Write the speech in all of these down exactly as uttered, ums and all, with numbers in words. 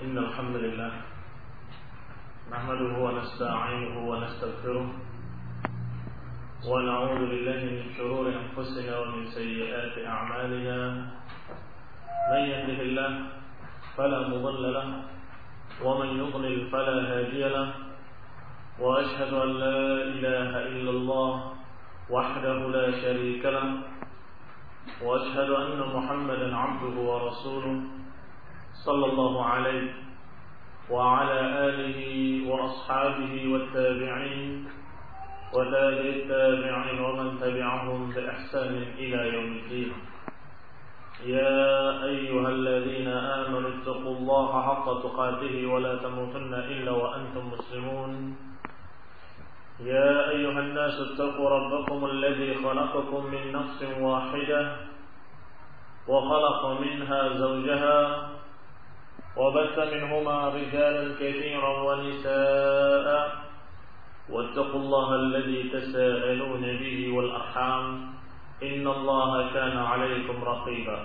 إن الحمد لله نحمده ونستعينه ونستغفره ونعوذ بالله من شرور أنفسنا ومن سيئات أعمالنا من يهده الله فلا مضل له ومن يضلل فلا هادي له وأشهد أن لا إله إلا الله وحده لا شريك له وأشهد أن محمدا عبده ورسوله صلى الله عليه وعلى آله وأصحابه والتابعين وتابع التابعين ومن تبعهم بإحسان إلى يوم الدين. يا أيها الذين آمنوا اتقوا الله حق تقاته ولا تموتن إلا وأنتم مسلمون. يا أيها الناس اتقوا ربكم الذي خلقكم من نفس واحدة وخلق منها زوجها وبث منهما رجالا كثيرا ونساء واتقوا الله الذي تساءلون به والأرحام إن الله كان عليكم رقيبا.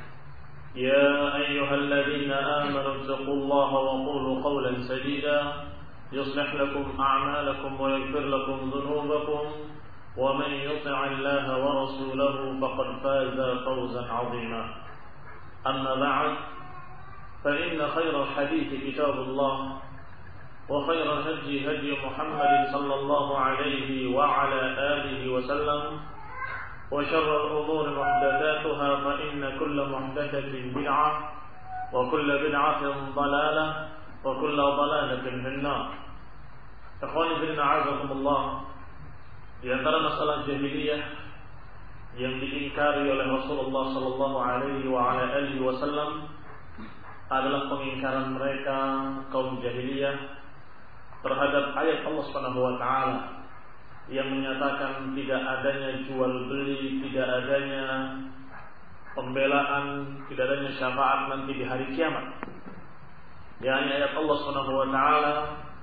يا أيها الذين آمنوا اتقوا الله وقولوا قولا سديدا يصلح لكم أعمالكم ويغفر لكم ذنوبكم ومن يطع الله ورسوله فقد فاز فوزا عظيما. أما بعد فإن خير الحديث كتاب الله وخير الهدي هدي محمد صلى الله عليه وعلى آله وسلم وشر الأمور محدثاتها فإن كل محدثة بدعة وكل بدعة ضلالة وكل ضلالة في النار. Ikhwani fillah a'azakumullah, di antara masalah jahiliyah yang diingkari oleh Rasulullah sallallahu alaihi wa ala alihi wasallam adalah pengingkaran mereka kaum jahiliyah terhadap ayat Allah Subhanahu wa taala yang menyatakan tidak adanya jual beli, tidak adanya pembelaan, tidak adanya syafaat nanti di hari kiamat. yakni ayat Allah Subhanahu wa taala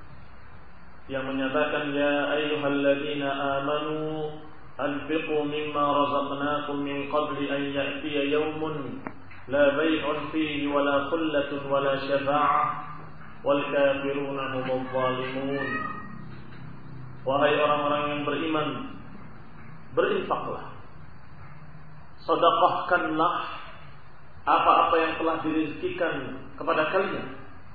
yang menyatakan ya ayyuhalladzina amanu anfiqu mimma razaqnakum min qabli an ya'tiya yawmun la bay'un fihi wala khullatun wala syafa'ah wal kafiruna humudz zalimun. Wahai orang-orang yang beriman, berinfaklah, sedekahkanlah apa-apa yang telah dirizkikan kepada kalian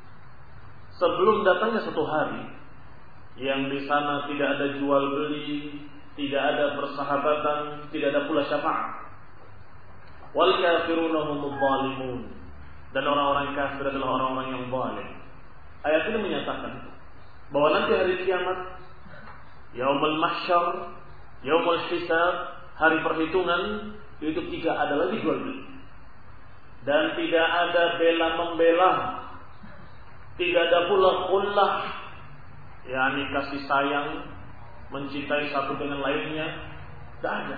sebelum datangnya satu hari yang di sana tidak ada jual beli, tidak ada persahabatan, tidak ada pula syafaat. Wal kafiruna humudz zalimun, dan orang-orang kafir adalah orang-orang yang zalim. Ayat ini menyatakan bahwa nanti hari kiamat, yaumul mahsyar, yaumul hisab, hari perhitungan, itu tidak ada lagi jual beli dan tidak ada bela membela, tidak ada pula khullah, yakni kasih sayang, mencintai satu dengan lainnya, tidak ada.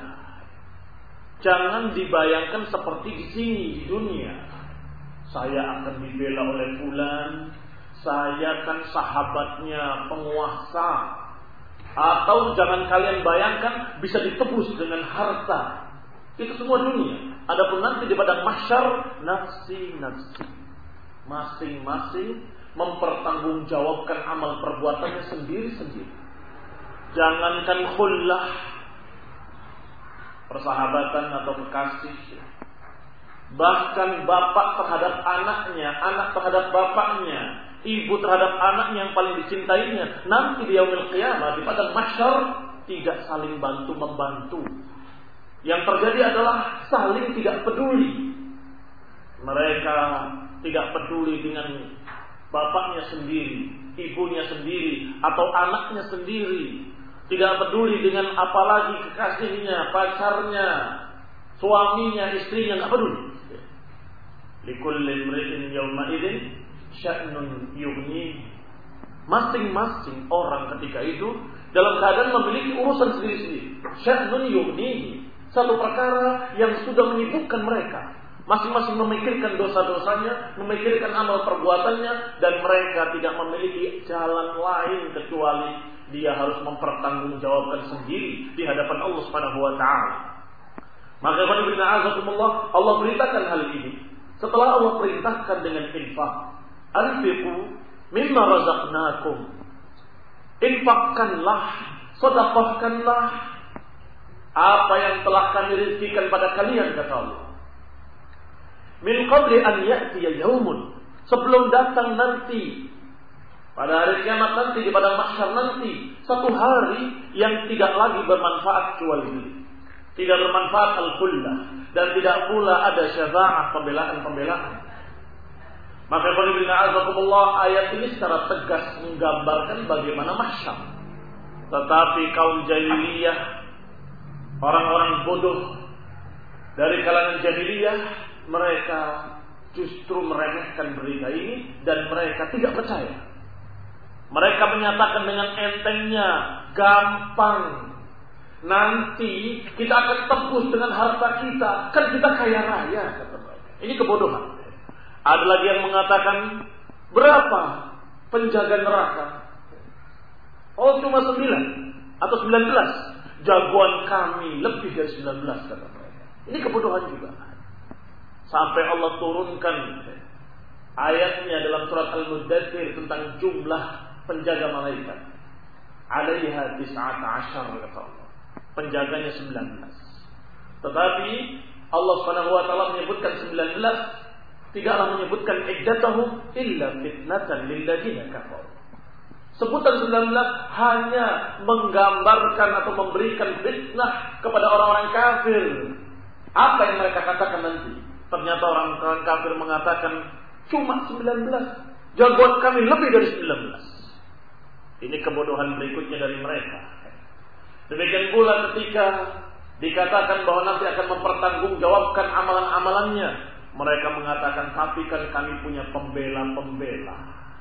Jangan dibayangkan seperti di sini di dunia. Saya akan dibela oleh fulan, saya kan sahabatnya penguasa. Atau jangan kalian bayangkan bisa ditebus dengan harta. Itu semua dunia. Adapun nanti di padang mahsyar, nafsi-nafsi, masing-masing mempertanggungjawabkan amal perbuatannya sendiri-sendiri. Jangankan khullah, persahabatan atau kekasih, bahkan bapak terhadap anaknya, anak terhadap bapaknya, ibu terhadap anaknya yang paling dicintainya, nanti di yaumil qiyamah, di padang mahsyar, tidak saling bantu membantu. Yang terjadi adalah saling tidak peduli. Mereka tidak peduli dengan bapaknya sendiri, ibunya sendiri, atau anaknya sendiri. Tidak peduli dengan apalagi kekasihnya, pacarnya, suaminya, istrinya, tidak peduli. Likulli imri'in yawma idzin sya'nun yughni. Masing-masing orang ketika itu dalam keadaan memiliki urusan sendiri-sendiri. Sya'nun yughni, satu perkara yang sudah menyibukkan mereka. Masing-masing memikirkan dosa-dosanya, memikirkan amal perbuatannya, dan mereka tidak memiliki jalan lain kecuali dia harus mempertanggungjawabkan sendiri di hadapan Allah Subhanahu wa taala. Maka Allah beritakan hal ini setelah Allah perintahkan dengan infak, anfiqu mimma razaqnakum. Infakkanlah, sedekahkanlah apa yang telah kami rizkikan pada kalian, kata Allah. Min qabli an ya'tiya yaumun, sebelum datang nanti pada hari kiamat nanti, di padang mahsyar nanti, satu hari yang tidak lagi bermanfaat jual beli, tidak bermanfaat al-khullah, dan tidak pula ada syafaat, pembelaan-pembelaan. Maka qul ayat ini secara tegas menggambarkan bagaimana mahsyar. Tetapi kaum jahiliyah, orang-orang bodoh dari kalangan jahiliyah, mereka justru meremehkan berita ini dan mereka tidak percaya. Mereka menyatakan dengan entengnya, gampang, nanti kita akan tebus dengan harta kita, kan kita kaya raya, kata mereka. Ini kebodohan. Ada lagi yang mengatakan, berapa penjaga neraka? Oh, cuma sembilan atau sembilan belas. Jagoan kami lebih dari sembilan belas, kata mereka. Ini kebodohan juga. Sampai Allah turunkan ayatnya dalam surat Al-Muddathir tentang jumlah penjaga malaikat. Alaiha tis'ata asyar, kata Allah. Penjaganya sembilan belas. Tetapi Allah Subhanahu wa taala menyebutkan sembilan belas, tidaklah menyebutkan iddatahum illa fitnatan lil ladzina kafaru. Sebutan sembilan belas hanya menggambarkan atau memberikan fitnah kepada orang-orang kafir. Apa yang mereka katakan nanti? Ternyata orang-orang kafir mengatakan cuma sembilan belas. Jagoan kami lebih dari sembilan belas. Ini kebodohan berikutnya dari mereka. Demikian pula ketika dikatakan bahwa nanti akan mempertanggungjawabkan amalan-amalannya, mereka mengatakan, tapi kan kami punya pembela-pembela.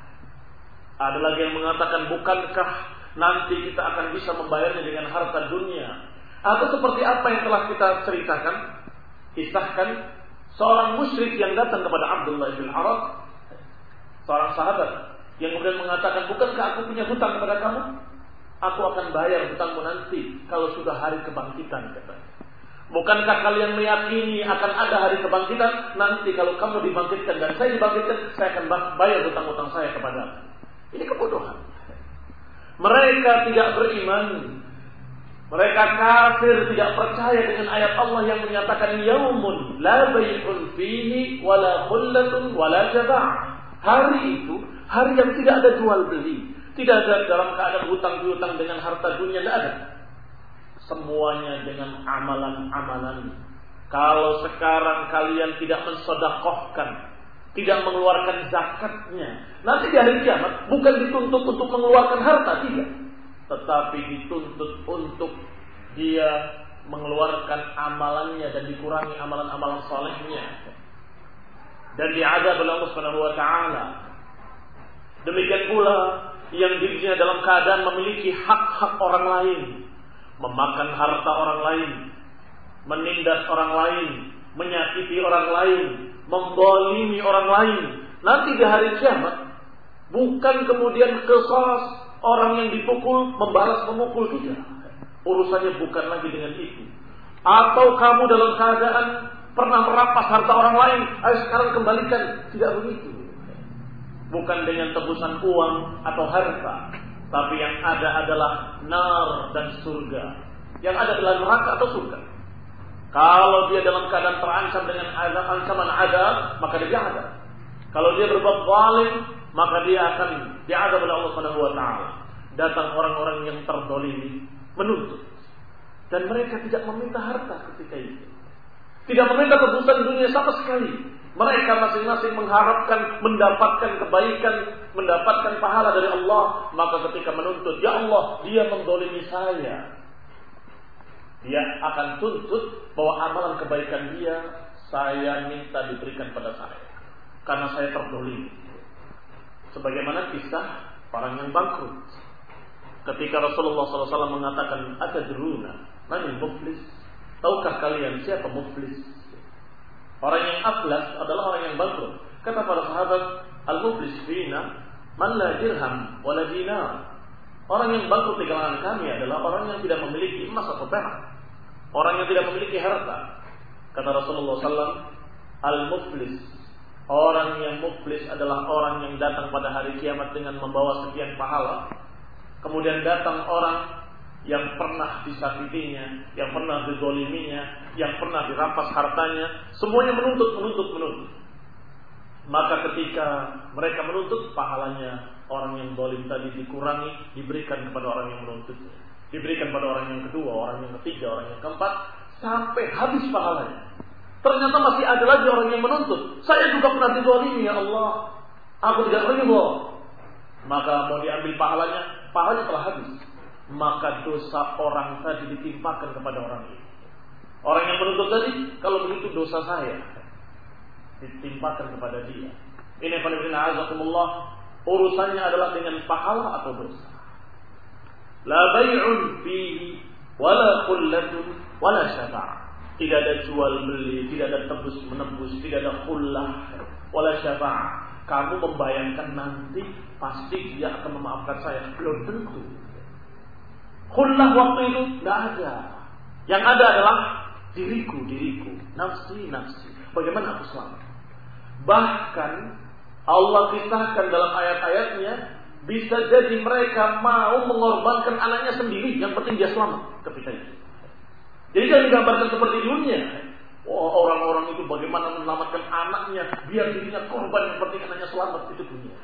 Ada lagi yang mengatakan, bukankah nanti kita akan bisa membayarnya dengan harta dunia? Atau seperti apa yang telah kita ceritakan, kisahkan seorang musyrik yang datang kepada Abdullah bin Arab, seorang sahabat, yang kemudian mengatakan, bukankah aku punya hutang kepada kamu? Aku akan bayar hutangmu nanti kalau sudah hari kebangkitan, katanya. Bukankah kalian meyakini akan ada hari kebangkitan? Nanti kalau kamu dibangkitkan dan saya dibangkitkan, saya akan bayar hutang-hutang saya kepadamu. Ini kebodohan. Mereka tidak beriman. Mereka kafir, tidak percaya dengan ayat Allah yang menyatakan yaumun la bay'un fihi wala khullatun wala jazaa'. Hari itu hari yang tidak ada jual beli, tidak ada dalam keadaan hutang piutang dengan harta dunia, tidak ada. Semuanya dengan amalan-amalan. Kalau sekarang kalian tidak mensedekahkan, tidak mengeluarkan zakatnya, nanti di hari kiamat bukan dituntut untuk mengeluarkan harta, tidak, tetapi dituntut untuk dia mengeluarkan amalannya dan dikurangi amalan-amalan salehnya, dan diazab oleh Allah Subhanahu wa taala. Demikian pula yang dirinya dalam keadaan memiliki hak-hak orang lain, memakan harta orang lain, menindas orang lain, menyakiti orang lain, membolimi orang lain. Nanti di hari kiamat bukan kemudian qisas orang yang dipukul membalas memukul, tidak. Urusannya bukan lagi dengan itu. Atau kamu dalam keadaan pernah merampas harta orang lain, ayo sekarang kembalikan, tidak begitu. Bukan dengan tebusan uang atau harta, tapi yang ada adalah nar dan surga. Yang ada adalah neraka atau surga. Kalau dia dalam keadaan terancam dengan azab, ancaman azab, maka dia diazab. Kalau dia berbuat zalim, maka dia akan diazab oleh Allah Subhanahu wa taala. Datang orang-orang yang terdolimi menuntut, dan mereka tidak meminta harta ketika itu, tidak meminta tebusan dunia sama sekali. Mereka masing-masing mengharapkan mendapatkan kebaikan, mendapatkan pahala dari Allah. Maka ketika menuntut, ya Allah, dia mendolimi saya, dia akan tuntut bahwa amalan kebaikan dia, saya minta diberikan pada saya, karena saya terdolimi. Sebagaimana kisah orang yang bangkrut. Ketika Rasulullah shallallahu alaihi wasallam mengatakan, atadruna manil muflis? Tahukah kalian siapa muflis? Orang yang aflas adalah orang yang bangkrut. Kata para sahabat, al-muflis fina man la dirham wala dinar. Orang yang bangkrut di kalangan kami adalah orang yang tidak memiliki emas atau perak, orang yang tidak memiliki harta. Kata Rasulullah shallallahu alaihi wasallam, al-muflis Orang yang muflis adalah orang yang datang pada hari kiamat dengan membawa sekian pahala. Kemudian datang orang yang pernah disakitinya, yang pernah dizaliminya, yang pernah dirampas hartanya, semuanya menuntut, menuntut, menuntut. Maka ketika mereka menuntut, pahalanya orang yang zalim tadi dikurangi, diberikan kepada orang yang menuntutnya, diberikan pada orang yang kedua, orang yang ketiga, orang yang keempat, sampai habis pahalanya. Ternyata masih ada lagi orang yang menuntut. Saya juga pernah dizalimi, ya Allah, aku tidak ridha. Maka mau diambil pahalanya, pahalanya telah habis. Maka dosa orang tadi ditimpakan kepada orang ini. Orang yang menuntut tadi, kalau begitu dosa saya ditimpakan kepada dia. Ini Alhamdulillah, urusannya adalah dengan pahala atau dosa. La bay'un fihi wala khullatun wala syafa'ah. Tidak ada jual beli, tidak ada tebus menebus, tidak ada khullah wala syafa'ah. Kamu membayangkan nanti pasti dia akan memaafkan saya? Belum tentu. Khullah waktu itu tidak ada. Yang ada adalah diriku, diriku, nafsi, nafsi. Bagaimana aku selamat? Bahkan Allah kisahkan dalam ayat-ayatnya, bisa jadi mereka mau mengorbankan anaknya sendiri, yang penting dia selamat ketika itu. Jadi jangan digambarkan seperti dunia. Oh, orang-orang itu bagaimana menyelamatkan anaknya biar dirinya korban, yang penting anaknya selamat, itu dunia.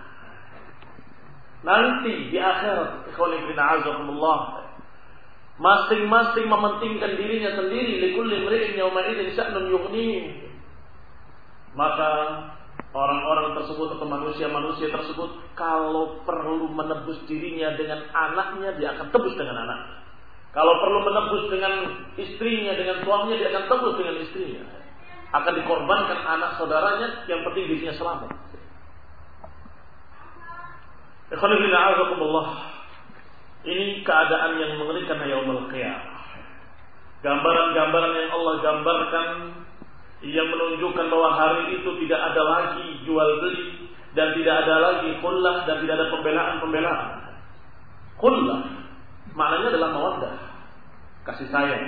Nanti di akhirat, ikhwan fillah azakumullah, masing-masing mementingkan dirinya sendiri. Likulli imri'in yawma idzin sya'nun yughnihi. Maka orang-orang tersebut atau manusia-manusia tersebut, kalau perlu menebus dirinya dengan anaknya, dia akan tebus dengan anaknya. Kalau perlu menebus dengan istrinya, dengan suaminya, dia akan tebus dengan istrinya. Akan dikorbankan anak saudaranya, yang penting dirinya selamat. Ikhwan fillah azakumullah, ini keadaan yang mengerikan yaumul qiyamah. Gambaran-gambaran yang Allah gambarkan yang menunjukkan bahwa hari itu tidak ada lagi jual beli, dan tidak ada lagi khullah, dan tidak ada pembelaan-pembelaan. Khullah maknanya adalah mawaddah, kasih sayang.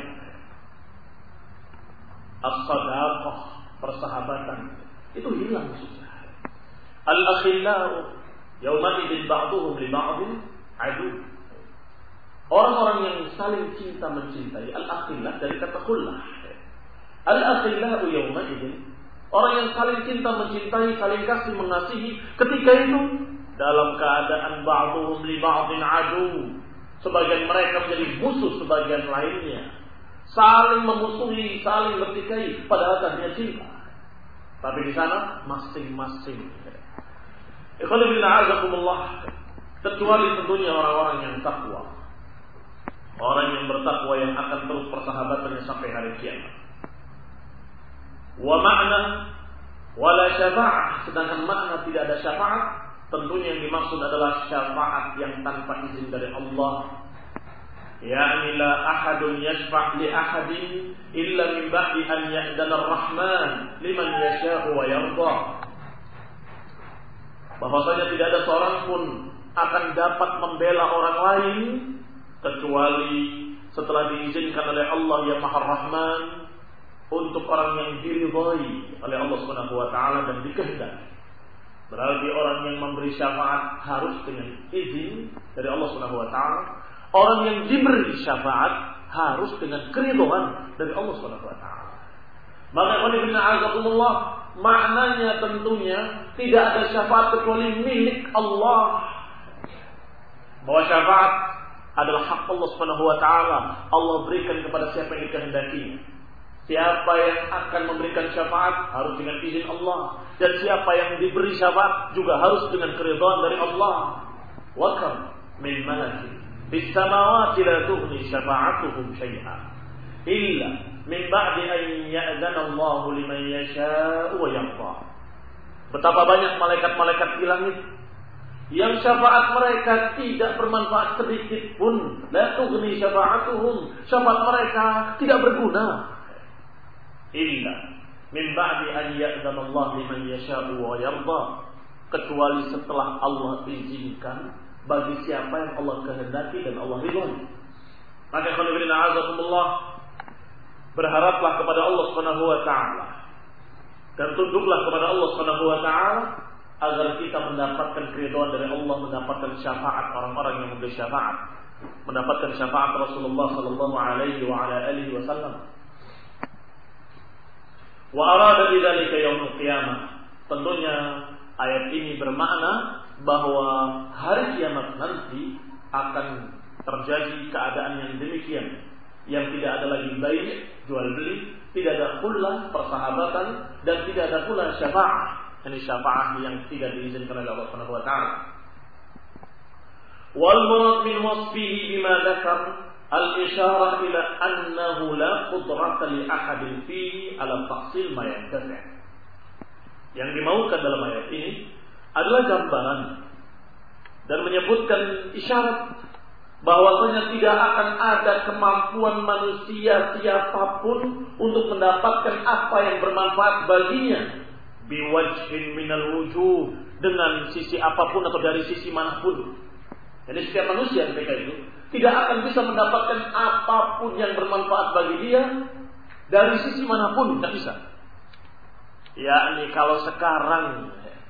As-sadaqah, persahabatan, itu hilang sudah. Al-akhillau yawma idzin ba'duhum li ba'din adu. Orang-orang yang saling cinta mencintai, al-akhillah dari kata khullah. Al-akhillau yawma idzin, orang yang saling cinta mencintai, saling kasih mengasihi, ketika itu dalam keadaan ba'duhum li ba'din adu. Sebagian mereka menjadi musuh sebagian lainnya, saling memusuhi, saling bertikai, padahal tadinya cinta. Tapi di sana masing-masing. Ikhwan fillah azakumullah, kecuali tentunya orang-orang yang takwa, orang yang bertakwa yang akan terus persahabatannya sampai hari kiamat. Wa ma'na wala syafa'ah, sedangkan makna tidak ada syafaat, tentunya yang dimaksud adalah syafaat yang tanpa izin dari Allah. Ya'ni la ahadun yashfa' li ahadin illa min ba'di an ya'dana ar-Rahman liman yasha'u wa yarda. Bahwasanya tidak ada seorang pun akan dapat membela orang lain kecuali setelah diizinkan oleh Allah yang Maha Rahman untuk orang yang diridhai oleh Allah Subhanahu wa taala dan dikehendaki. Berarti orang yang memberi syafaat harus dengan izin dari Allah Subhanahu wa taala. Orang yang diberi syafaat harus dengan keridhaan dari Allah Subhanahu wa taala. Maka qulna azakumullah, maknanya tentunya tidak ada syafaat kecuali milik Allah. Bahwa syafaat adalah hak Allah Subhanahu wa taala. Allah berikan kepada siapa yang dikehendaki. Siapa yang akan memberikan syafaat harus dengan izin Allah, dan siapa yang diberi syafaat juga harus dengan keridhaan dari Allah. Wa kam min malakin fis samawati la tughni syafa'atuhum syai'an illa min ba'di an ya'zana Allah liman yasha'u wa yarda. Betapa banyak malaikat-malaikat di langit yang syafaat mereka tidak bermanfaat sedikit pun. La tughni syafa'atuhum, syafaat mereka tidak berguna. Illa min ba'di an ya'zana Allah liman yasha'u wa yarda, kecuali setelah Allah izinkan bagi siapa yang Allah kehendaki dan Allah ridhoi. Maka khonibina azakumullah, berharaplah kepada Allah Subhanahu wa taala dan tunduklah kepada Allah Subhanahu wa taala agar kita mendapatkan keridhaan dari Allah, mendapatkan syafaat orang-orang yang memberi syafaat, mendapatkan syafaat Rasulullah sallallahu alaihi wa ala alihi wasallam. Wa arada bidzalika yaumul qiyamah. Tentunya ayat ini bermakna bahwa hari kiamat nanti akan terjadi keadaan yang demikian, yang tidak ada lagi bai', jual beli, tidak ada pula persahabatan, dan tidak ada pula syafaat. Ini syafaat yang tidak diizinkan oleh Allah Subhanahu wa taala. Wal murad min wasfihi bima dzakar al-isyarah ila annahu la qudrata li ahadin fihi ala tahsil ma yantafi'. Yang dimaukan dalam ayat ini adalah gambaran dan menyebutkan isyarat bahwasanya tidak akan ada kemampuan manusia siapapun untuk mendapatkan apa yang bermanfaat baginya biwajhin minal wujuh, dengan sisi apapun atau dari sisi manapun. Jadi setiap manusia ketika itu tidak akan bisa mendapatkan apapun yang bermanfaat bagi dia dari sisi manapun, tidak bisa. Yakni kalau sekarang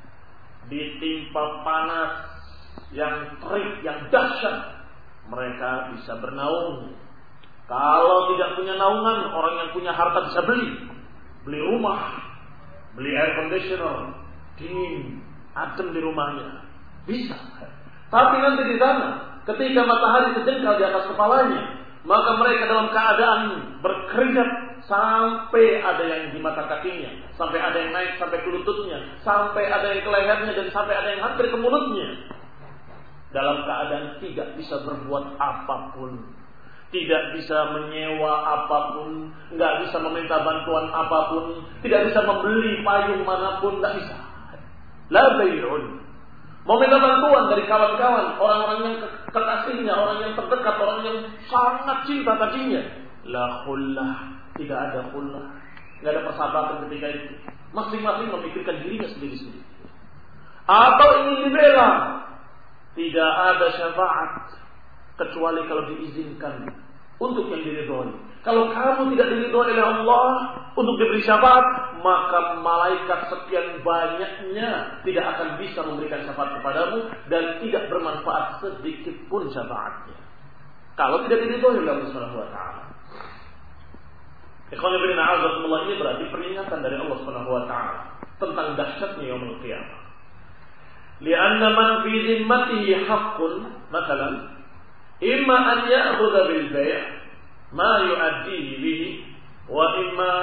ditimpa panas yang terik, yang dahsyat, mereka bisa bernaung. Kalau tidak punya naungan, orang yang punya harta bisa beli, beli rumah, beli air conditioner, dingin, adem di rumahnya, bisa. Tapi nanti di sana, ketika matahari terjengkal di atas kepalanya, maka mereka dalam keadaan berkeringat sampai ada yang di mata kakinya, sampai ada yang naik sampai ke lututnya, sampai ada yang ke lehernya, dan sampai ada yang hampir ke mulutnya. Dalam keadaan tidak bisa berbuat apapun, tidak bisa menyewa apapun, nggak bisa meminta bantuan apapun, tidak bisa membeli payung manapun, nggak bisa. La bay'un. Mau minta bantuan dari kawan-kawan, orang-orang yang kekasihnya, orang yang terdekat, orang yang sangat cinta tadinya. La khullah, tidak ada khullah, nggak ada persahabatan ketika itu. Masing-masing memikirkan dirinya sendiri-sendiri. Atau ingin dibela, tidak ada syafaat kecuali kalau diizinkan untuk yang diridhoi. Kalau kamu tidak diridhoi oleh Allah untuk diberi syafaat, maka malaikat sekian banyaknya tidak akan bisa memberikan syafaat kepadamu dan tidak bermanfaat sedikit pun syafaatnya kalau tidak diridhoi oleh Allah Subhanahu wa taala. Ikhwan fillah, a'azakumullah, ini berarti peringatan dari Allah Subhanahu wa taala tentang dahsyatnya yaumul qiyamah. Lianna man fi zimmatihi haqqun, masalan, imma an ya'khudha bil bay' ma yu'addihi bihi, wa imma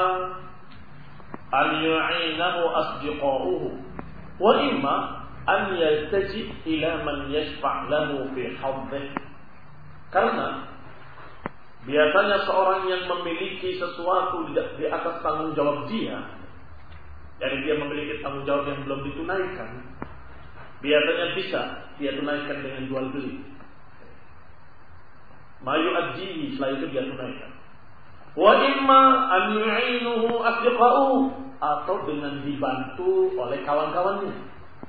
an yu'inahu asdiqa'uhu, wa imma an yaltaji ila man yashfa' lahu fi haddih. Karena biasanya seorang yang memiliki sesuatu di atas tanggung jawab dia, jadi dia memiliki tanggung jawab yang belum ditunaikan, biasanya bisa dia tunaikan dengan jual beli. Mayu adjihi, setelah itu dia tunaikan. Wa imma an yu'inuhu asdiqa'u, atau dengan dibantu oleh kawan-kawannya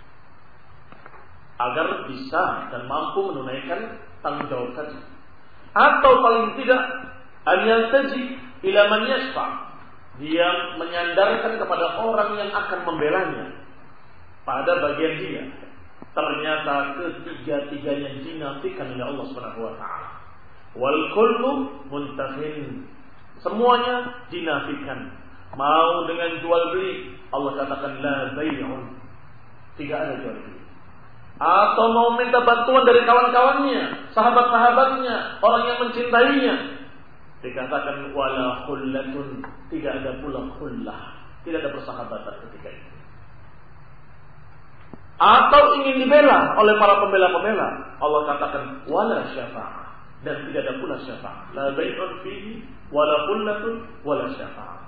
agar bisa dan mampu menunaikan tanggung jawab tadi. Atau paling tidak an yaltaji ila man yashfa', dia menyandarkan kepada orang yang akan membelanya pada bagian dia. Ternyata ketiga-tiganya dinafikan oleh Allah Subhanahu wa taala. Wal kullu muntafin, semuanya dinafikan. Mau dengan jual beli, Allah katakan la bay'un, tidak ada jual beli. Atau mau minta bantuan dari kawan-kawannya, sahabat-sahabatnya, orang yang mencintainya, dikatakan wala khullatun, tidak ada pula khullah, tidak ada persahabatan ketika itu. Atau ingin dibela oleh para pembela-pembela, Allah katakan wala syafa'ah, dan tidak ada pula syafa'ah. La bay'un fihi wala khullatun wala syafa'ah.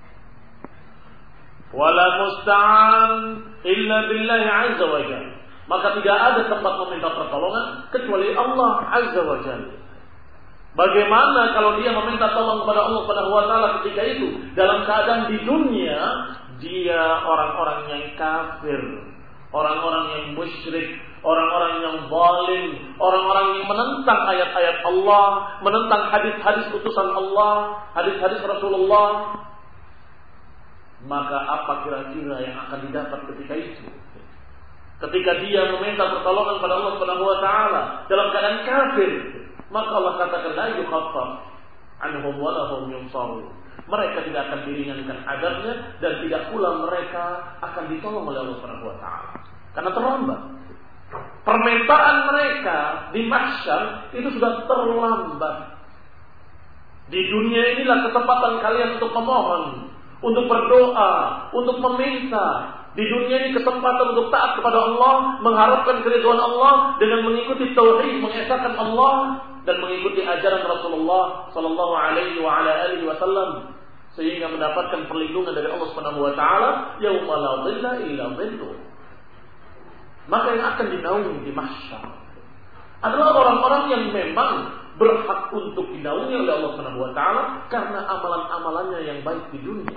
Wala musta'an illa billahi azza wa jalla. Maka tidak ada tempat meminta pertolongan kecuali Allah azza wa jalla. Bagaimana kalau dia meminta tolong kepada Allah Subhanahu wa taala ketika itu dalam keadaan di dunia dia orang-orang yang kafir, orang-orang yang musyrik, orang-orang yang zalim, orang-orang yang menentang ayat-ayat Allah, menentang hadis-hadis utusan Allah, hadis-hadis Rasulullah. maka apa kira-kira yang akan didapat ketika itu? Ketika dia meminta pertolongan pada Allah Subhanahu wa taala dalam keadaan kafir, maka Allah katakan la yukhaffaf anhum wa lahum yunsarun. Mereka tidak akan diringankan azabnya dan tidak pula mereka akan ditolong oleh Allah Subhanahu wa taala. Karena terlambat. Permintaan mereka di mahsyar itu sudah terlambat. Di dunia inilah kesempatan kalian untuk memohon, untuk berdoa, untuk meminta. Di dunia ini kesempatan untuk taat kepada Allah, mengharapkan keridhaan Allah dengan mengikuti tauhid, mengesahkan Allah dan mengikuti ajaran Rasulullah sallallahu alaihi wa ala alihi wasallam, sehingga mendapatkan perlindungan dari Allah Subhanahu wa taala yauma la dhilla illa dhilluh. Maka yang akan dinaungi di mahsyar adalah orang-orang yang memang berhak untuk dinaungi oleh Allah Subhanahu wa taala karena amalan-amalannya yang baik di dunia.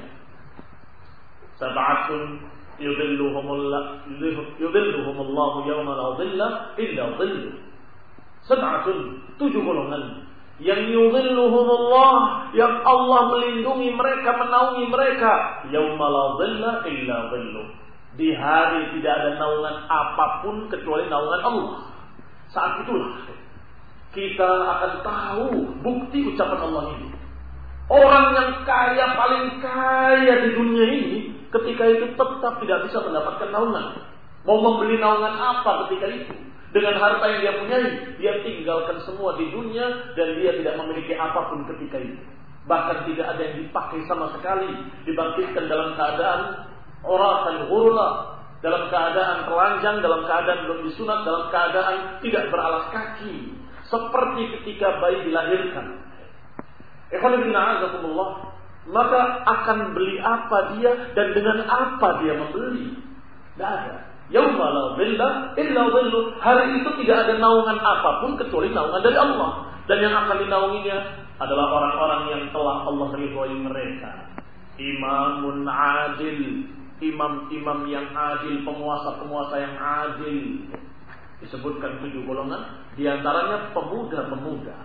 Sab'atun yudhilluhumullah yudhilluhumullahu yawma la dhilla illa dhilluh. Sab'atun, tujuh golongan yang yudhilluhumullah, yang Allah melindungi mereka, menaungi mereka, yawma la dhilla illa dhilluh. Di hari tidak ada naungan apapun kecuali naungan Allah. Saat itulah kita akan tahu bukti ucapan Allah ini. Orang yang kaya, paling kaya di dunia ini, ketika itu tetap tidak bisa mendapatkan naungan. Mau membeli naungan apa ketika itu? Dengan harta yang dia punyai, dia tinggalkan semua di dunia dan dia tidak memiliki apapun ketika itu. Bahkan tidak ada yang dipakai sama sekali. Dibangkitkan dalam keadaan oratan hurla, dalam keadaan telanjang, dalam keadaan belum disunat, dalam keadaan tidak beralas kaki, seperti ketika bayi dilahirkan. Ikhwan fillah azakumullah, maka akan beli apa dia dan dengan apa dia membeli? Tidak ada. Yauma la dhilla illa dhilluh. Hari itu tidak ada naungan apapun kecuali naungan dari Allah. Dan yang akan dinaunginya adalah orang-orang yang telah Allah ridhoi mereka. Imamun adil, imam-imam yang adil, penguasa-penguasa yang adil. Disebutkan tujuh golongan, di antaranya pemuda-pemuda.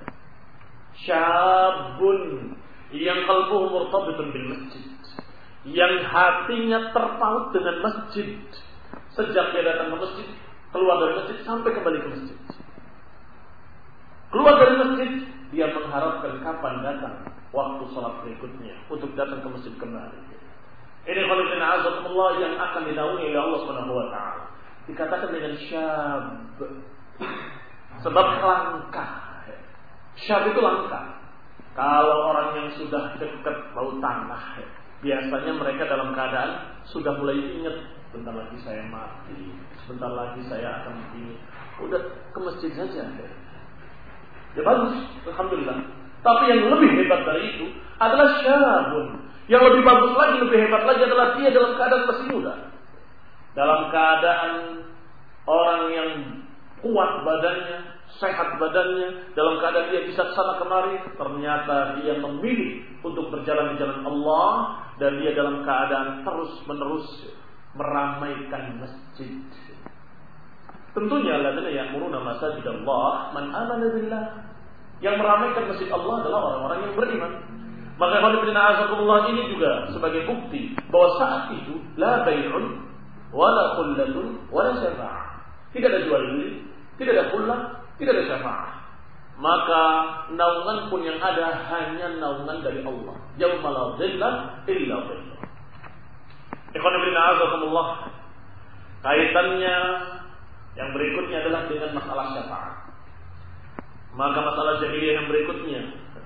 Syabun yang qalbuhu murtabitun bil masjid, yang hatinya terpaut dengan masjid. Sejak dia datang ke masjid, keluar dari masjid sampai kembali ke masjid. Keluar dari masjid, dia mengharapkan kapan datang waktu salat berikutnya untuk datang ke masjid kembali. Ini khalifin azamullah yang akan dinaungi oleh Allah Subhanahu wa taala. Dikatakan dengan syab, sebab langka. Syab itu langka. Kalau orang yang sudah dekat bau tanah, biasanya mereka dalam keadaan sudah mulai ingat, sebentar lagi saya mati, sebentar lagi saya akan begini. Udah ke masjid saja. Ya bagus, alhamdulillah. Tapi yang lebih hebat dari itu adalah syabun. Yang lebih bagus lagi, lebih hebat lagi adalah dia dalam keadaan masih muda. Dalam keadaan orang yang kuat badannya, sehat badannya, dalam keadaan dia bisa kesana kemari, ternyata dia memilih untuk berjalan di jalan Allah dan dia dalam keadaan terus menerus meramaikan masjid. Tentunya alladzina ya'muruna masajidallah man amana billah. Yang meramaikan masjid Allah adalah orang-orang yang beriman. Maka khalifina azakumullah ini juga sebagai bukti bahwa saat itu la bai'un wala khullatun wala syafa'ah. Tidak ada jual beli, tidak ada khullah, tidak ada syafa'ah. Maka naungan pun yang ada hanya naungan dari Allah. Yauma la dhilla illa dhilluh. Ikhwan fillah azakumullah. Kaitannya yang berikutnya adalah dengan masalah syafaat. Maka masalah jahiliyah yang berikutnya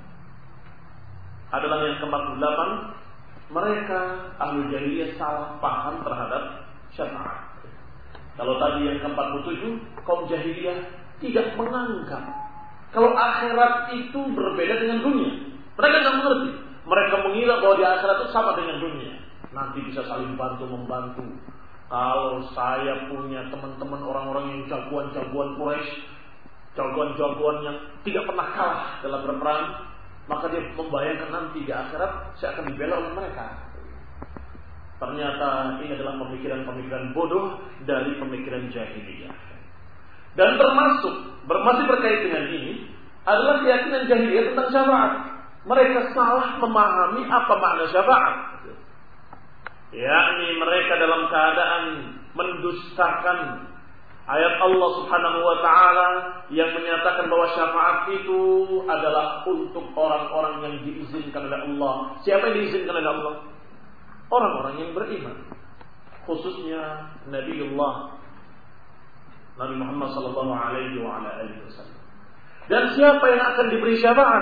adalah yang keempat puluh delapan. Mereka ahli jahiliyah salah paham terhadap syafaat. Kalau tadi yang keempat puluh tujuh, kaum jahiliyah tidak menganggap kalau akhirat itu berbeda dengan dunia. Mereka tidak mengerti. Mereka mengira bahwa di akhirat itu sama dengan dunia. Nanti bisa saling bantu membantu. Kalau saya punya teman-teman orang-orang yang jagoan-jagoan Quraisy, jagoan-jagoan yang tidak pernah kalah dalam berperang, maka dia membayangkan nanti di akhirat saya akan dibela oleh mereka. Ternyata ini adalah pemikiran-pemikiran bodoh dari pemikiran jahiliyah. Dan termasuk masih berkait dengan ini adalah keyakinan jahiliyah tentang syafaat. Mereka salah memahami apa makna syafaat. yakni mereka dalam keadaan mendustakan ayat Allah Subhanahu wa taala yang menyatakan bahwa syafaat itu adalah untuk orang-orang yang diizinkan oleh Allah. Siapa yang diizinkan oleh Allah? Orang-orang yang beriman, khususnya Nabiullah Nabi Muhammad sallallahu alaihi wa ala alihi wasallam. Dan siapa yang akan diberi syafaat?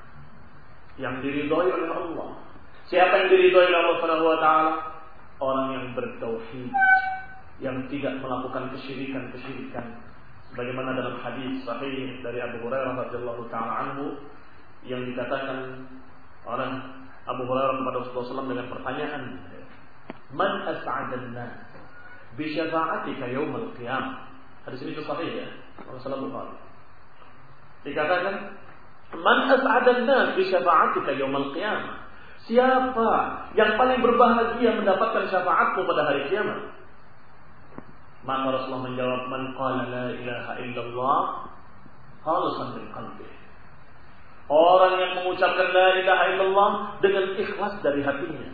Yang diridhai oleh Allah. Siapa yang diridhai oleh Allah Subhanahu wa taala? Orang yang bertauhid, yang tidak melakukan kesyirikan-kesyirikan. Sebagaimana dalam hadis sahih dari Abu Hurairah radhiyallahu taala anhu yang dikatakan oleh Abu Hurairah kepada Rasulullah sallallahu alaihi wasallam dengan pertanyaan, "Man as'adan nas bi syafa'atika yaumil qiyamah?" Hadis ini sahih ya, Rasulullah Bukhari. Dikatakan, "Man as'adan nas bi syafa'atika yaumil qiyamah?" Siapa yang paling berbahagia mendapatkan syafaatmu pada hari kiamat? Maka Rasulullah menjawab, "Man qala la ilaha illallah khalisan min qalbi." Orang yang mengucapkan la ilaha illallah dengan ikhlas dari hatinya.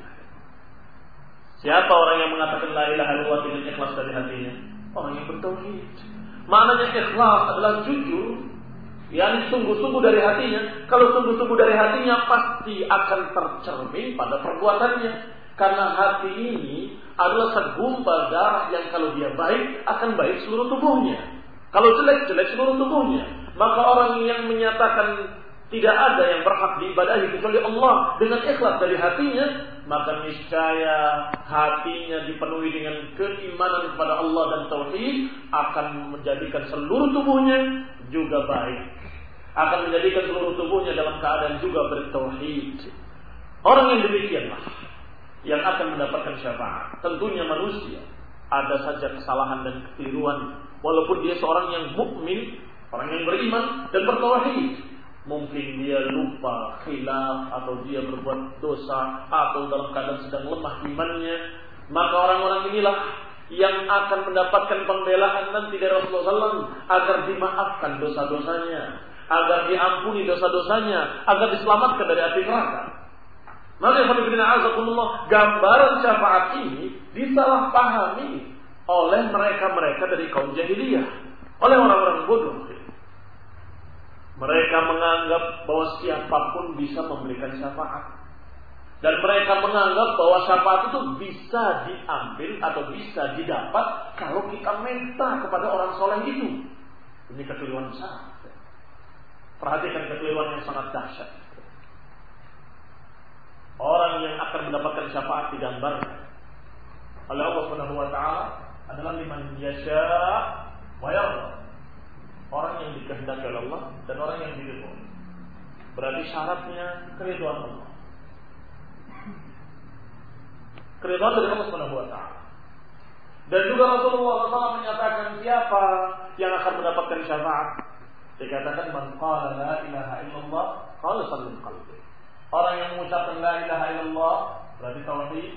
Siapa orang yang mengatakan la ilaha illallah dengan ikhlas dari hatinya? Orang yang bertauhid. Maknanya ikhlas adalah jujur, yang sungguh-sungguh dari hatinya. Kalau sungguh-sungguh dari hatinya pasti akan tercermin pada perbuatannya. Karena hati ini adalah segumpal darah yang kalau dia baik akan baik seluruh tubuhnya. Kalau jelek jelek seluruh tubuhnya. Maka orang yang menyatakan tidak ada yang berhak diibadahi kecuali Allah dengan ikhlas dari hatinya, maka niscaya hatinya dipenuhi dengan keimanan kepada Allah dan tauhid, akan menjadikan seluruh tubuhnya juga baik, akan menjadikan seluruh tubuhnya dalam keadaan juga bertauhid. Orang yang demikianlah yang akan mendapatkan syafaat. Tentunya manusia ada saja kesalahan dan kekeliruan, walaupun dia seorang yang mukmin, orang yang beriman dan bertauhid. Mungkin dia lupa, khilaf, atau dia berbuat dosa, atau dalam keadaan sedang lemah imannya. Maka orang-orang inilah yang akan mendapatkan pembelaan nanti dari Rasulullah shallallahu alaihi wasallam agar dimaafkan dosa-dosanya, agar diampuni dosa-dosanya, agar diselamatkan dari api neraka. Maka gambaran syafaat ini disalahpahami oleh mereka-mereka dari kaum jahiliyah, oleh orang-orang bodoh. Mereka menganggap bahwa siapapun bisa memberikan syafaat. Dan mereka menganggap bahwa syafaat itu bisa diambil atau bisa didapat kalau kita minta kepada orang soleh itu. Ini kekeliruan besar. Perhatikan kekeliruan yang sangat dahsyat. Orang yang akan mendapatkan syafaat digambarkan oleh Allah Subhanahu wa taala adalah liman yasha wa yarda. Orang yang dikehendaki oleh Allah dan orang yang diridhoi. Berarti syaratnya keridhaan Allah. Keridhaan dari Allah Subhanahu wa taala. Dan juga Rasulullah shallallahu alaihi wasallam menyatakan siapa yang akan mendapatkan syafaat. Dikatakan man qala la ilaha illallah khalisan min qalbi. Orang yang mengucapkan la ilaha illallah berarti tauhid.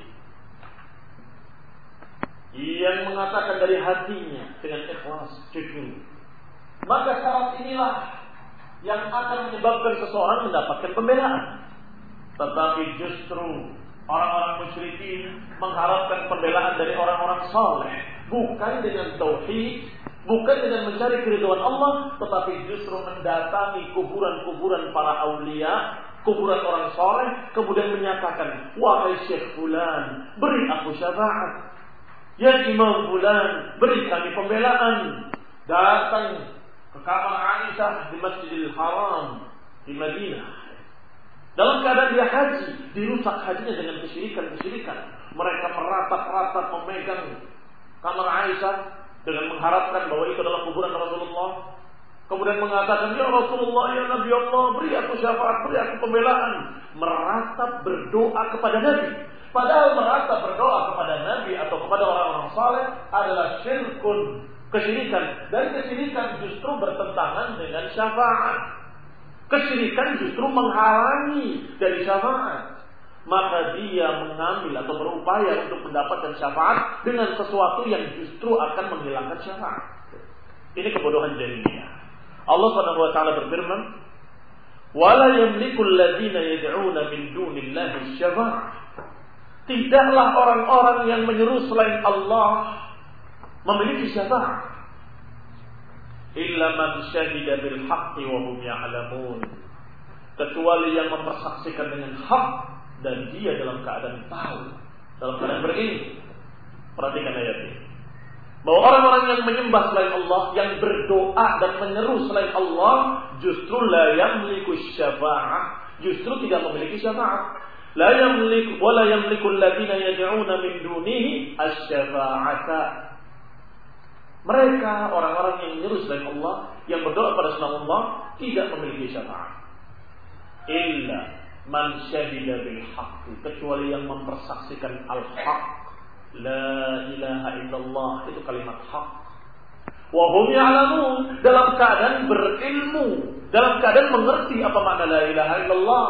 Yang mengatakan dari hatinya dengan ikhlas, jujur. Maka syarat inilah yang akan menyebabkan seseorang mendapatkan pembelaan. Tetapi justru orang-orang musyrikin mengharapkan pembelaan dari orang-orang saleh, bukan dengan tauhid, bukan dengan mencari keridhaan Allah, tetapi justru mendatangi kuburan-kuburan para aulia, kuburan orang saleh, kemudian menyatakan, wahai Syekh Fulan, beri aku syafaat. Ya Imam Fulan, beri kami pembelaan. Datang ke kamar Aisyah di Masjidil Haram di Madinah. Dalam keadaan dia haji, dirusak hajinya dengan kesyirikan-kesyirikan. Mereka meratap-ratap memegang kamar Aisyah dengan mengharapkan bahwa itu adalah kuburan Rasulullah. Kemudian mengatakan, ya Rasulullah, ya Nabi Allah, beri aku syafaat, beri aku pembelaan. Meratap berdoa kepada Nabi. Padahal meratap berdoa kepada Nabi atau kepada orang-orang saleh adalah syirkun, kesyirikan. Dan kesyirikan justru bertentangan dengan syafaat. Kesyirikan justru menghalangi dari syafaat. Maka dia mengambil atau berupaya untuk mendapatkan syafaat dengan sesuatu yang justru akan menghilangkan syafaat. Ini kebodohan jahiliyah. Allah Subhanahu wa taala berfirman, "Wala yamliku alladziina yad'uuna min dunillahi syafa'ah." tidaklah orang-orang yang menyeru selain Allah memiliki syafaat. Illa man syahida bil haqqi wa hum ya'lamun. Kecuali yang mempersaksikan dengan hak dan dia dalam keadaan tahu, dalam keadaan berilmu. Perhatikan ayat ini. Bahwa orang-orang yang menyembah selain Allah, yang berdoa dan menyeru selain Allah, justru la yamliku syafa'ah, justru tidak memiliki syafaat. La yamliku wa la yamliku alladziina yad'una min dunihi asy-syafa'ata. Mereka orang-orang yang menyeru selain Allah, yang berdoa pada selain Allah, tidak memiliki syafaat. Illa man syahida bil haqq, kecuali yang mempersaksikan al-haq. La ilaha illallah, itu kalimat hak. Wa hum ya'lamun, dalam keadaan berilmu, dalam keadaan mengerti apa makna la ilaha illallah.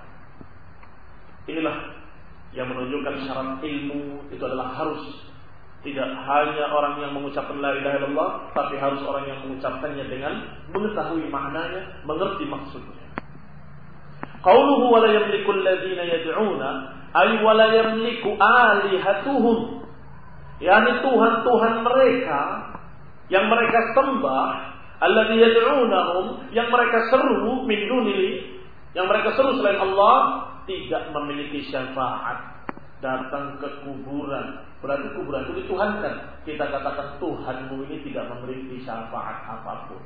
Inilah yang menunjukkan syarat ilmu itu adalah harus tidak hanya orang yang mengucapkan la ilaha illallah, tapi harus orang yang mengucapkannya dengan mengetahui maknanya, mengerti maksudnya. Qauluhu wa la yamliku alladziina yad'una ay wa la yamliku alihatuhum, yakni tuhan-tuhan mereka yang mereka sembah, alladzi yad'unahum, yang mereka seru min dunihi, yang mereka seru selain Allah, tidak memiliki syafaat. Datang ke kuburan, berarti kuburan itu dituhankan. Kita katakan Tuhanmu ini tidak memiliki syafaat apapun.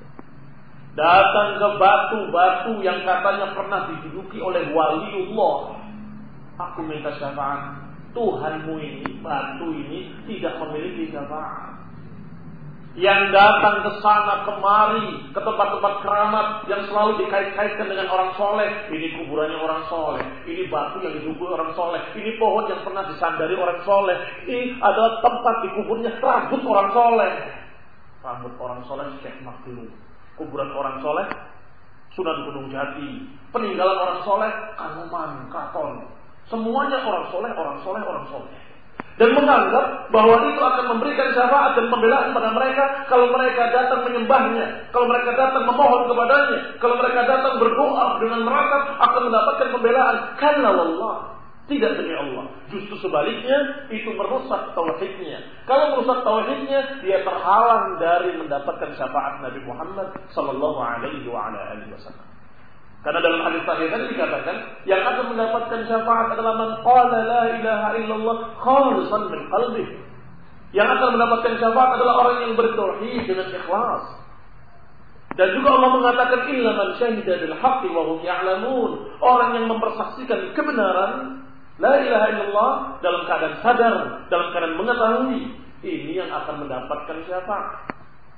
Datang ke batu-batu yang katanya pernah diduduki oleh waliullah, aku minta syafaat. Tuhanmu ini, batu ini tidak memiliki syafaat. Yang datang ke sana kemari, ke tempat-tempat keramat yang selalu dikait-kaitkan dengan orang soleh. Ini kuburannya orang soleh, ini batu yang didukui orang soleh, ini pohon yang pernah disandari orang soleh, ini adalah tempat dikuburnya rambut orang soleh. Rambut orang soleh Syekh Maklum, kuburan orang soleh Sunan Gunung Jati, peninggalan orang soleh Kanoman, Kraton. Semuanya orang soleh, orang soleh, orang soleh. Dan menganggap bahwa itu akan memberikan syafaat dan pembelaan pada mereka kalau mereka datang menyembahnya, kalau mereka datang memohon kepadanya, kalau mereka datang berdoa dengan meratap akan mendapatkan pembelaan. Kalla wallah, tidak demi Allah. Justru sebaliknya, itu merusak tauhidnya. Kalau merusak tauhidnya, dia terhalang dari mendapatkan syafaat Nabi Muhammad sallallahu alaihi wasallam. Karena dalam hadis sahih tadi dikatakan yang akan mendapatkan syafaat adalah man qala la ilaha illallah khalisan min qalbih. Yang akan mendapatkan syafaat adalah orang yang bertauhid dengan ikhlas. Dan juga Allah mengatakan illa man syahida bil haqqi wa hum ya'lamun, orang yang mempersaksikan kebenaran la ilaha illallah dalam keadaan sadar, dalam keadaan mengetahui, ini yang akan mendapatkan syafaat.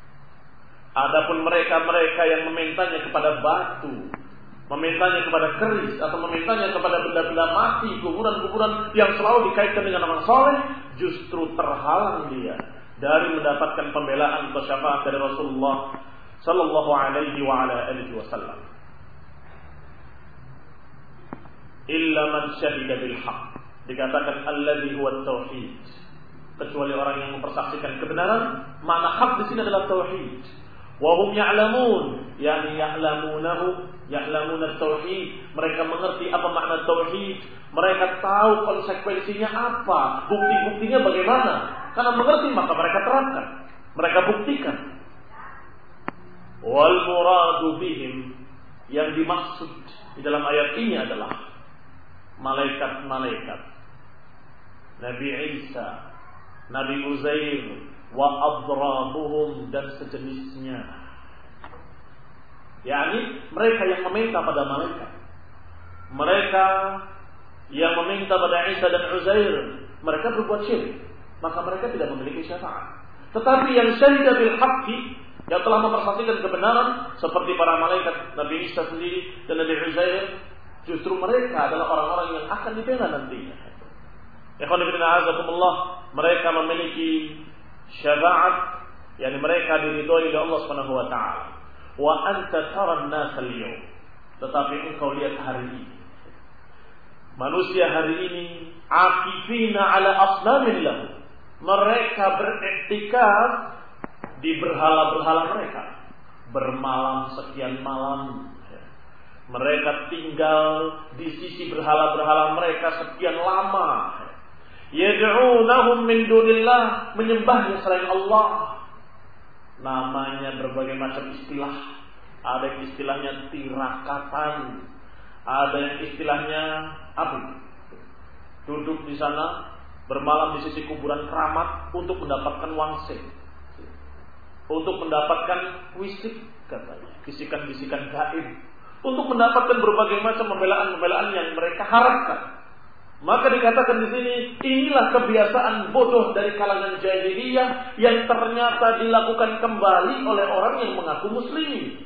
Adapun mereka-mereka yang memintanya kepada batu, memintanya kepada keris, atau memintanya kepada benda-benda mati, kuburan-kuburan yang selalu dikaitkan dengan orang soleh, justru terhalang dia dari mendapatkan pembelaan atau syafaat dari Rasulullah sallallahu alaihi wa ala alihi wasallam. Illa man syahida bil haqq, dikatakan alladzi huwa tauhid, kecuali orang yang mempersaksikan kebenaran. Makna hak di sini adalah tauhid. Wa hum ya'lamun, yani ya'lamunahu, ya'lamuna tauhid. Mereka mengerti apa makna tauhid. Mereka tahu konsekuensinya apa, bukti-buktinya bagaimana. Karena mengerti maka mereka terapkan, mereka buktikan. Wal muradu bihim, yang dimaksud di dalam ayat ini adalah malaikat-malaikat, Nabi Isa, Nabi Uzair, wa adrabuhum, dan sejenisnya. yakni mereka yang meminta pada malaikat, mereka yang meminta pada Isa dan Uzair, mereka berbuat syirik, maka mereka tidak memiliki syafaat. Tetapi yang syahida bil haqqi, yang telah mempersaksikan kebenaran, seperti para malaikat Nabi Isa sendiri dan Nabi Uzair, justru mereka adalah orang-orang yang akan dibela nantinya. Ikhwan fillah azakumullah, mereka memiliki syafaat, yakni mereka diridhoi oleh Allah Subhanahu wa taala. Wa anta taran nas al-yawm, tetapi engkau lihat hari ini, manusia hari ini akifina ala asnamin lahu, mereka beriktikaf di berhala-berhala mereka, bermalam sekian malam, mereka tinggal di sisi berhala-berhala mereka sekian lama. Yad'unahum min dunillah, menyembahnya selain Allah. Namanya berbagai macam istilah. Ada yang istilahnya tirakatan, ada yang istilahnya apa? Duduk di sana, bermalam di sisi kuburan keramat untuk mendapatkan wangsit, untuk mendapatkan wisik katanya, bisikan-bisikan gaib, untuk mendapatkan berbagai macam pembelaan-pembelaan yang mereka harapkan. Maka dikatakan di sini, inilah kebiasaan bodoh dari kalangan jahiliyah yang ternyata dilakukan kembali oleh orang yang mengaku muslim.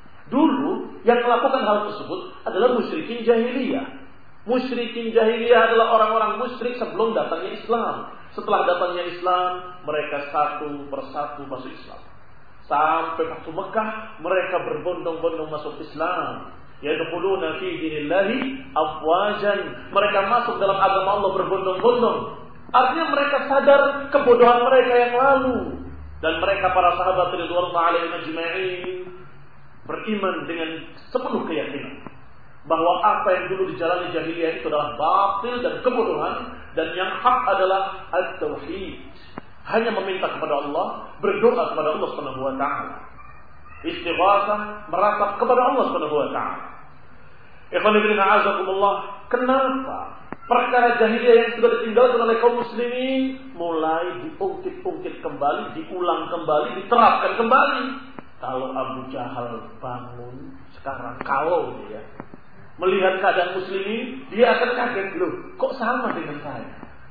Dulu yang melakukan hal tersebut adalah musyrikin jahiliyah. Musyrikin jahiliyah adalah orang-orang musyrik sebelum datangnya Islam. Setelah datangnya Islam, mereka satu persatu masuk Islam. Sampai waktu Mekah, mereka berbondong-bondong masuk Islam. Yadkhuluna fi dinillahi afwajan. Mereka masuk dalam agama Allah berbondong-bondong. Artinya mereka sadar kebodohan mereka yang lalu. Dan mereka para sahabat radhiyallahu alaihim ajma'in beriman dengan sepenuh keyakinan bahwa apa yang dulu dijalani jahiliyah itu adalah batil dan kebodohan, dan yang hak adalah at-tauhid. Hanya meminta kepada Allah, berdoa kepada Allah Subhanahu wa taala. Istighatsah, meratap kepada Allah Subhanahu wa taala. Ikhwan fillah, a'azakumullah. Kenapa perkara jahiliyah yang sudah ditinggalkan oleh kaum muslimin mulai diungkit-ungkit kembali, diulang kembali, diterapkan kembali? Kalau Abu Jahal bangun sekarang, kalau dia melihat keadaan muslimin, dia akan kaget, loh, kok sama dengan saya?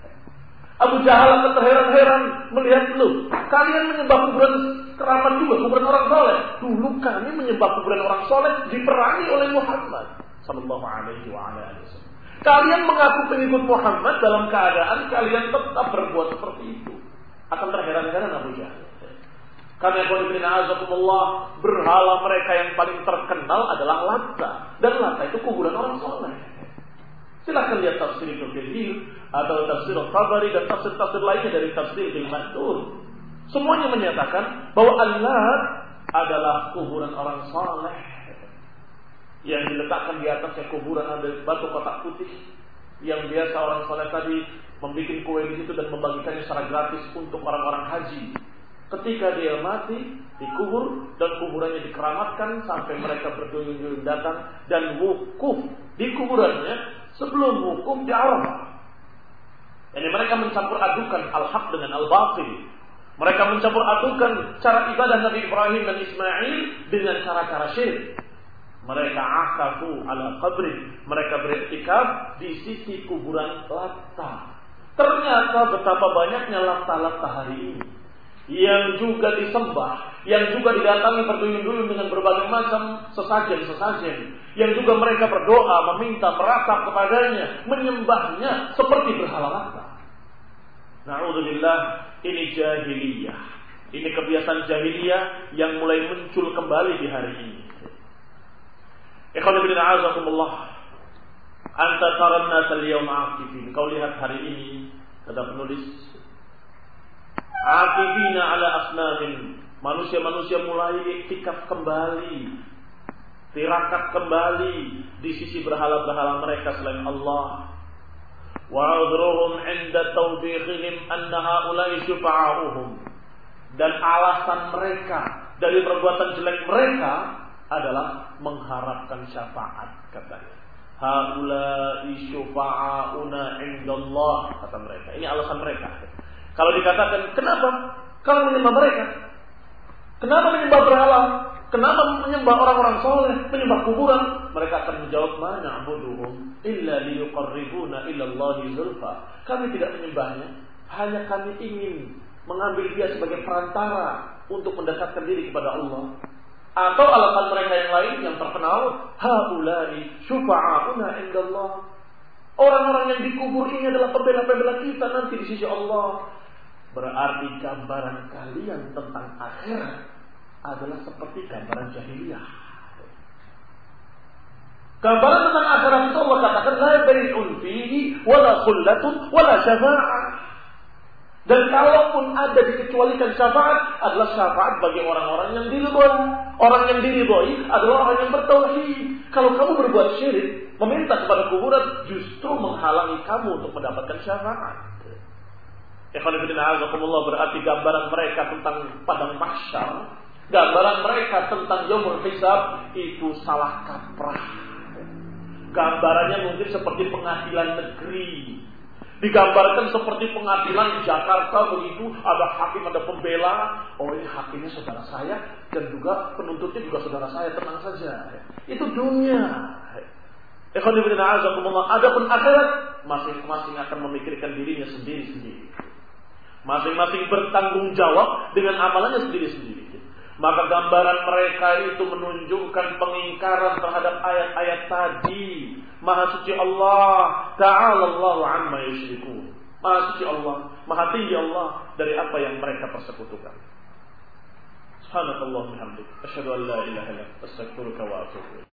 Abu Jahal akan terheran-heran melihat, loh, kalian menyembah kuburan keramat juga, kuburan orang soleh. Dulu kami menyembah kuburan orang soleh, diperangi oleh Muhammad sallallahu alaihi wasallam. Kalian mengaku pengikut Muhammad dalam keadaan kalian tetap berbuat seperti itu. Akan terheran-heran Abu Jahal. Karena Allah, berhala mereka yang paling terkenal adalah Lata, dan Lata itu kuburan orang soleh. Silakan lihat tafsir Ibnu Katsir atau tafsir Tabari dan tafsir-tafsir lainnya dari tafsir Ibnu Mansur. Semuanya menyatakan bahwa Allah adalah kuburan orang soleh yang diletakkan di atasnya kuburan ada batu kotak putih yang biasa orang soleh tadi membuat kue di situ dan membagikannya secara gratis untuk orang-orang haji. Ketika dia mati, dikubur dan kuburannya dikeramatkan sampai mereka berduyun-duyun datang dan wukuf di kuburannya sebelum wukuf di Arafah. Jadi mereka mencampur adukan al-haq dengan al-batil. Mereka mencampur adukan cara ibadah Nabi Ibrahim dan Ismail dengan cara-cara syirik. Mereka akafu ala qabri, mereka beriktikaf di sisi kuburan Lata. Ternyata betapa banyaknya Lata-Lata hari ini yang juga disembah, yang juga didatangi berduyun-duyun dengan berbagai macam sesajen-sesajen, yang juga mereka berdoa, meminta, meratap kepadanya, menyembahnya seperti berhala Lata. Na'udzubillah, ini jahiliyah. Ini kebiasaan jahiliyah yang mulai muncul kembali di hari ini. Ikhwan fillah, a'azakumullah. Anta taran nas al-yawma aqifin. Kau lihat hari ini, kata penulis, aqifina ala asnamin. Manusia-manusia mulai iktikaf kembali, tirakat kembali di sisi berhala-berhala mereka selain Allah. Wa 'udhruhum 'inda tawbihihim anna ha'ula'i syufa'a'uhum. Dan alasan mereka dari perbuatan jelek mereka adalah mengharapkan syafaat, katanya. Haula'i syufa'auna 'indallah, kata mereka. Ini alasan mereka. Kalau dikatakan, kenapa kalau menyembah mereka? Kenapa menyembah berhala? Kenapa menyembah orang-orang soleh, menyembah kuburan? Mereka akan menjawab, ma na'buduhum illa liyuqarribuna ila Allahi zulfa. Kami tidak menyembahnya, hanya kami ingin mengambil dia sebagai perantara untuk mendekatkan diri kepada Allah. Atau alasan mereka yang lain yang terkenal, haula'i syufa'auna indallah. Orang-orang yang dikubur ini adalah pembela-pembela kita nanti di sisi Allah. Berarti gambaran kalian tentang akhirat adalah seperti gambaran jahiliyah. Gambaran tentang akhirat itu Allah katakan la bai'un fihi wala khullatun wala syafa'ah. Dan kalaupun ada dikecualikan syafaat, adalah syafaat bagi orang-orang yang diridhoi. Orang yang diridhoi adalah orang yang bertauhid. Kalau kamu berbuat syirik, meminta kepada kuburan, justru menghalangi kamu untuk mendapatkan syafaat. Ikhwan fillah azakumullah, berarti gambaran mereka tentang padang mahsyar, gambaran mereka tentang yaumul hisab itu salah kaprah. Gambarannya mungkin seperti pengadilan negeri. Digambarkan seperti pengadilan di Jakarta begitu, ada hakim, ada pembela. Oh, ini hakimnya saudara saya dan juga penuntutnya juga saudara saya, tenang saja. Itu dunia. Ikhwan fillah azakumullah, adapun akhirat masing-masing akan memikirkan dirinya sendiri-sendiri. Masing-masing bertanggung jawab dengan amalannya sendiri-sendiri. Maka gambaran mereka itu menunjukkan pengingkaran terhadap ayat-ayat tadi. Maha suci Allah, ta'ala Allahu amma yusyrikun. Maha suci Allah, maha tinggi Allah dari apa yang mereka persekutukan. Subhanallah bihamdik, asyhadu an la ilaha illa anta, astaghfiruka wa atubu ilaik.